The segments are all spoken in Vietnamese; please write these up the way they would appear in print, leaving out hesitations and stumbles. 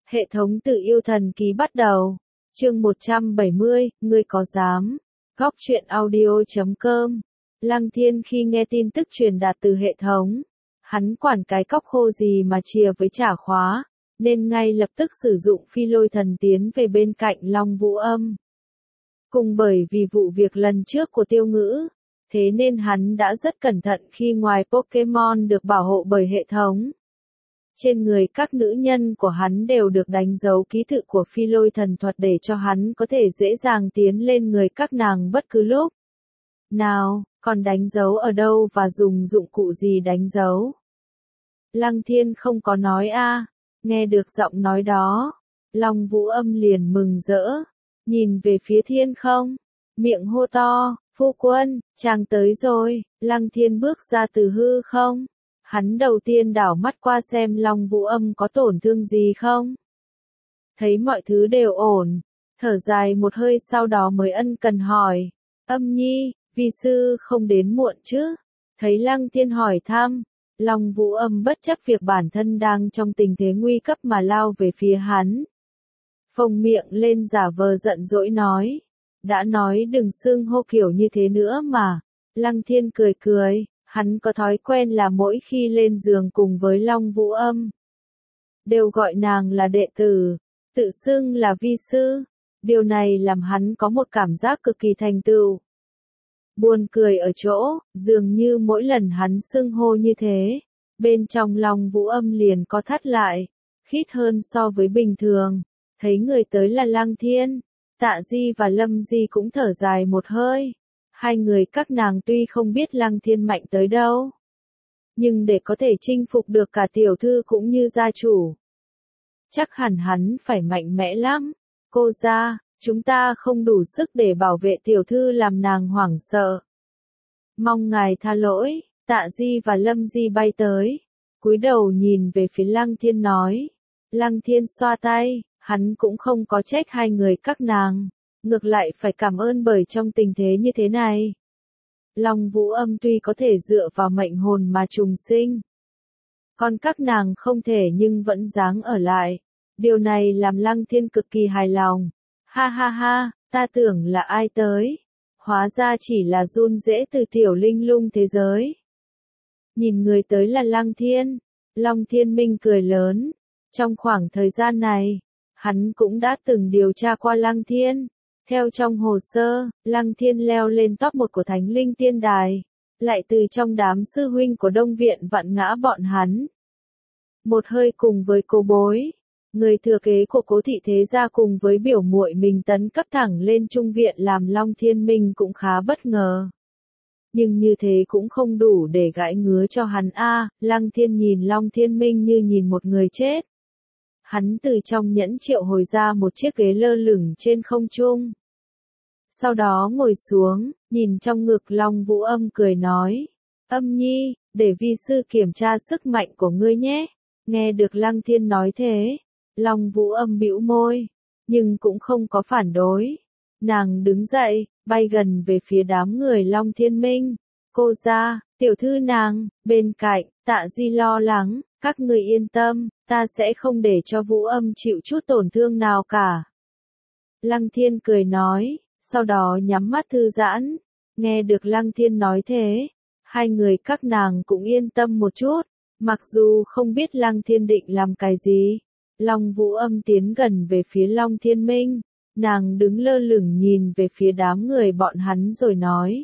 Hệ thống tự yêu thần ký bắt đầu. Chương 170, ngươi có dám? Góc truyện audio.com. Lăng Thiên khi nghe tin tức truyền đạt từ hệ thống, hắn quản cái cóc khô gì mà chìa với trả khóa, nên ngay lập tức sử dụng phi lôi thần tiến về bên cạnh Long Vũ Âm. Cùng bởi vì vụ việc lần trước của Tiêu Ngữ, thế nên hắn đã rất cẩn thận khi ngoài Pokémon được bảo hộ bởi hệ thống. Trên người các nữ nhân của hắn đều được đánh dấu ký tự của phi lôi thần thuật để cho hắn có thể dễ dàng tiến lên người các nàng bất cứ lúc nào, còn đánh dấu ở đâu và dùng dụng cụ gì đánh dấu. Lăng Thiên không có nói nghe được giọng nói đó, Long Vũ Âm liền mừng rỡ, nhìn về phía thiên không, miệng hô to, phu quân, chàng tới rồi. Lăng Thiên bước ra từ hư không. Hắn đầu tiên đảo mắt qua xem Long Vũ Âm có tổn thương gì không. Thấy mọi thứ đều ổn, thở dài một hơi sau đó mới ân cần hỏi, Âm nhi, vi sư không đến muộn chứ? Thấy Lăng Thiên hỏi thăm, Long Vũ Âm bất chấp việc bản thân đang trong tình thế nguy cấp mà lao về phía hắn. Phồng miệng lên giả vờ giận dỗi nói, đã nói đừng xưng hô kiểu như thế nữa mà. Lăng Thiên cười cười. Hắn có thói quen là mỗi khi lên giường cùng với Long Vũ Âm, đều gọi nàng là đệ tử, tự xưng là vi sư. Điều này làm hắn có một cảm giác cực kỳ thành tựu. Buồn cười ở chỗ, dường như mỗi lần hắn xưng hô như thế, bên trong Long Vũ Âm liền có thắt lại, khít hơn so với bình thường. Thấy người tới là Lăng Thiên, Tạ Di và Lâm Di cũng thở dài một hơi. Hai người các nàng tuy không biết Lăng Thiên mạnh tới đâu, nhưng để có thể chinh phục được cả tiểu thư cũng như gia chủ, chắc hẳn hắn phải mạnh mẽ lắm. Cô gia, chúng ta không đủ sức để bảo vệ tiểu thư làm nàng hoảng sợ. Mong ngài tha lỗi. Tạ Di và Lâm Di bay tới, cúi đầu nhìn về phía Lăng Thiên nói. Lăng Thiên xoa tay, hắn cũng không có trách hai người các nàng. Ngược lại phải cảm ơn bởi trong tình thế như thế này, Long Vũ Âm tuy có thể dựa vào mệnh hồn mà trùng sinh, còn các nàng không thể nhưng vẫn dáng ở lại. Điều này làm Lăng Thiên cực kỳ hài lòng. Ha ha ha, ta tưởng là ai tới, hóa ra chỉ là run rễ từ tiểu linh lung thế giới. Nhìn người tới là Lăng Thiên, Long Thiên Minh cười lớn. Trong khoảng thời gian này, hắn cũng đã từng điều tra qua Lăng Thiên. Theo trong hồ sơ, Lăng Thiên leo lên top 1 của Thánh Linh Tiên Đài, lại từ trong đám sư huynh của Đông Viện vạn ngã bọn hắn. Một hơi cùng với cô bối, người thừa kế của Cố thị thế gia cùng với biểu muội mình tấn cấp thẳng lên trung viện làm Long Thiên Minh cũng khá bất ngờ. Nhưng như thế cũng không đủ để gãi ngứa cho hắn Lăng Thiên nhìn Long Thiên Minh như nhìn một người chết. Hắn từ trong nhẫn triệu hồi ra một chiếc ghế lơ lửng trên không trung. Sau đó ngồi xuống, nhìn trong ngực Long Vũ Âm cười nói. Âm nhi, để vi sư kiểm tra sức mạnh của ngươi nhé. Nghe được Lăng Thiên nói thế, Long Vũ Âm bĩu môi, nhưng cũng không có phản đối. Nàng đứng dậy, bay gần về phía đám người Long Thiên Minh. Cô gia, tiểu thư nàng, bên cạnh, Tạ Di lo lắng. Các người yên tâm, ta sẽ không để cho Vũ Âm chịu chút tổn thương nào cả. Lăng Thiên cười nói, sau đó nhắm mắt thư giãn. Nghe được Lăng Thiên nói thế, hai người các nàng cũng yên tâm một chút. Mặc dù không biết Lăng Thiên định làm cái gì, Long Vũ Âm tiến gần về phía Long Thiên Minh. Nàng đứng lơ lửng nhìn về phía đám người bọn hắn rồi nói.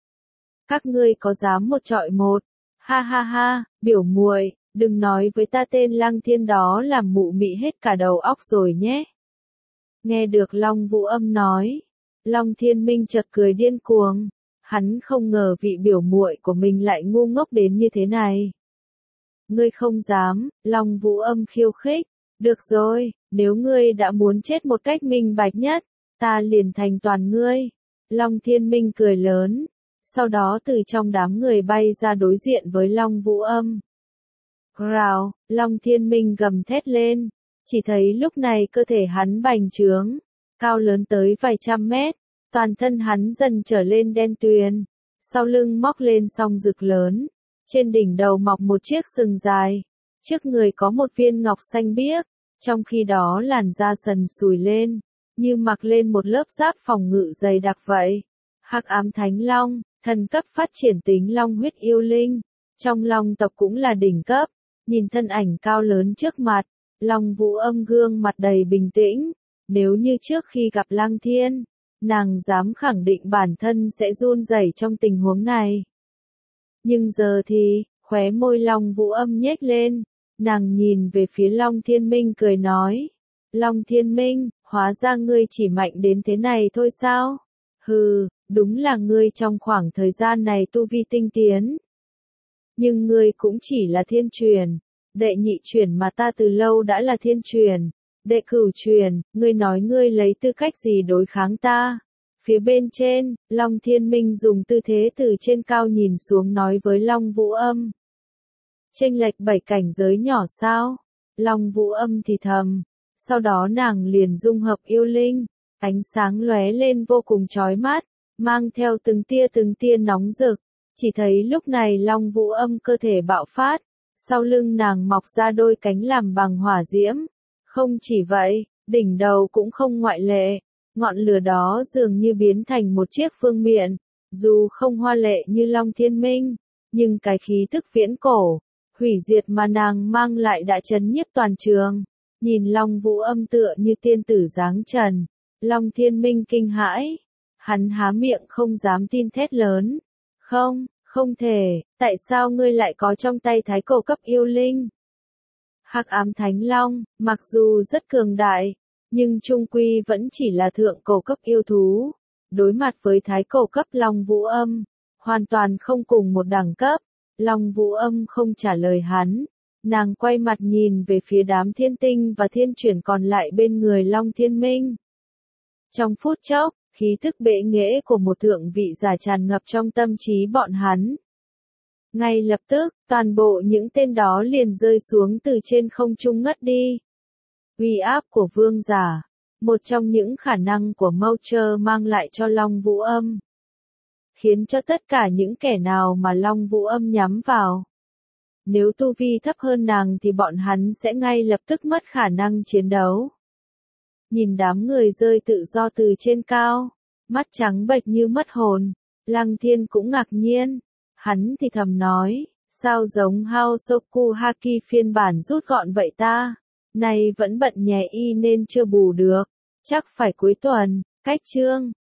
Các ngươi có dám một trọi một? Ha ha ha, biểu muội. Đừng nói với ta tên Lăng Thiên đó làm mụ mị hết cả đầu óc rồi nhé. Nghe được Long Vũ Âm nói, Long Thiên Minh chợt cười điên cuồng. Hắn không ngờ vị biểu muội của mình lại ngu ngốc đến như thế này. Ngươi không dám, Long Vũ Âm khiêu khích. Được rồi, nếu ngươi đã muốn chết một cách minh bạch nhất, ta liền thành toàn ngươi. Long Thiên Minh cười lớn, sau đó từ trong đám người bay ra đối diện với Long Vũ Âm. Rào, Long Thiên Minh gầm thét lên, chỉ thấy lúc này cơ thể hắn bành trướng, cao lớn tới vài trăm mét, toàn thân hắn dần trở lên đen tuyền, sau lưng móc lên song rực lớn, trên đỉnh đầu mọc một chiếc sừng dài, trước người có một viên ngọc xanh biếc, Trong khi đó làn da sần sùi lên, như mặc lên một lớp giáp phòng ngự dày đặc vậy. Hắc ám thánh long, thần cấp phát triển tính long huyết yêu linh, trong long tộc cũng là đỉnh cấp. Nhìn thân ảnh cao lớn trước mặt, Long Vũ Âm gương mặt đầy bình tĩnh. Nếu như trước khi gặp Lăng Thiên, nàng dám khẳng định bản thân sẽ run rẩy trong tình huống này. Nhưng giờ thì, khóe môi Long Vũ Âm nhếch lên, nàng nhìn về phía Long Thiên Minh cười nói. Long Thiên Minh, hóa ra ngươi chỉ mạnh đến thế này thôi sao? Hừ, đúng là ngươi trong khoảng thời gian này tu vi tinh tiến. Nhưng ngươi cũng chỉ là thiên truyền, đệ nhị truyền mà ta từ lâu đã là thiên truyền, đệ cửu truyền, ngươi nói ngươi lấy tư cách gì đối kháng ta? Phía bên trên, Long Thiên Minh dùng tư thế từ trên cao nhìn xuống nói với Long Vũ Âm. Chênh lệch 7 cảnh giới nhỏ sao? Long Vũ Âm thì thầm, sau đó nàng liền dung hợp yêu linh, ánh sáng lóe lên vô cùng chói mắt, mang theo từng tia nóng rực. Chỉ thấy lúc này Long Vũ Âm cơ thể bạo phát, sau lưng nàng mọc ra đôi cánh làm bằng hỏa diễm. Không chỉ vậy, đỉnh đầu cũng không ngoại lệ, ngọn lửa đó dường như biến thành một chiếc phương miện, dù không hoa lệ như Long Thiên Minh, nhưng cái khí tức viễn cổ, hủy diệt mà nàng mang lại đã chấn nhiếp toàn trường. Nhìn Long Vũ Âm tựa như tiên tử dáng trần, Long Thiên Minh kinh hãi, hắn há miệng không dám tin thét lớn. Không thể, tại sao ngươi lại có trong tay thái cổ cấp yêu linh? Hắc ám thánh long, mặc dù rất cường đại, nhưng trung quy vẫn chỉ là thượng cổ cấp yêu thú. Đối mặt với thái cổ cấp Long Vũ Âm, hoàn toàn không cùng một đẳng cấp. Long Vũ Âm không trả lời hắn, nàng quay mặt nhìn về phía đám thiên tinh và thiên chuyển còn lại bên người Long Thiên Minh. Trong phút chốc, khí thức bệ nghệ của một thượng vị giả tràn ngập trong tâm trí bọn hắn. Ngay lập tức, toàn bộ những tên đó liền rơi xuống từ trên không trung ngất đi. Uy áp của vương giả, một trong những khả năng của Moucher mang lại cho Long Vũ Âm, khiến cho tất cả những kẻ nào mà Long Vũ Âm nhắm vào, nếu tu vi thấp hơn nàng thì bọn hắn sẽ ngay lập tức mất khả năng chiến đấu. Nhìn đám người rơi tự do từ trên cao, mắt trắng bệch như mất hồn, Lăng Thiên cũng ngạc nhiên, hắn thì thầm nói, sao giống Hosoku Haki phiên bản rút gọn vậy ta, này vẫn bận nhè y nên chưa bù được, chắc phải cuối tuần, cách chương.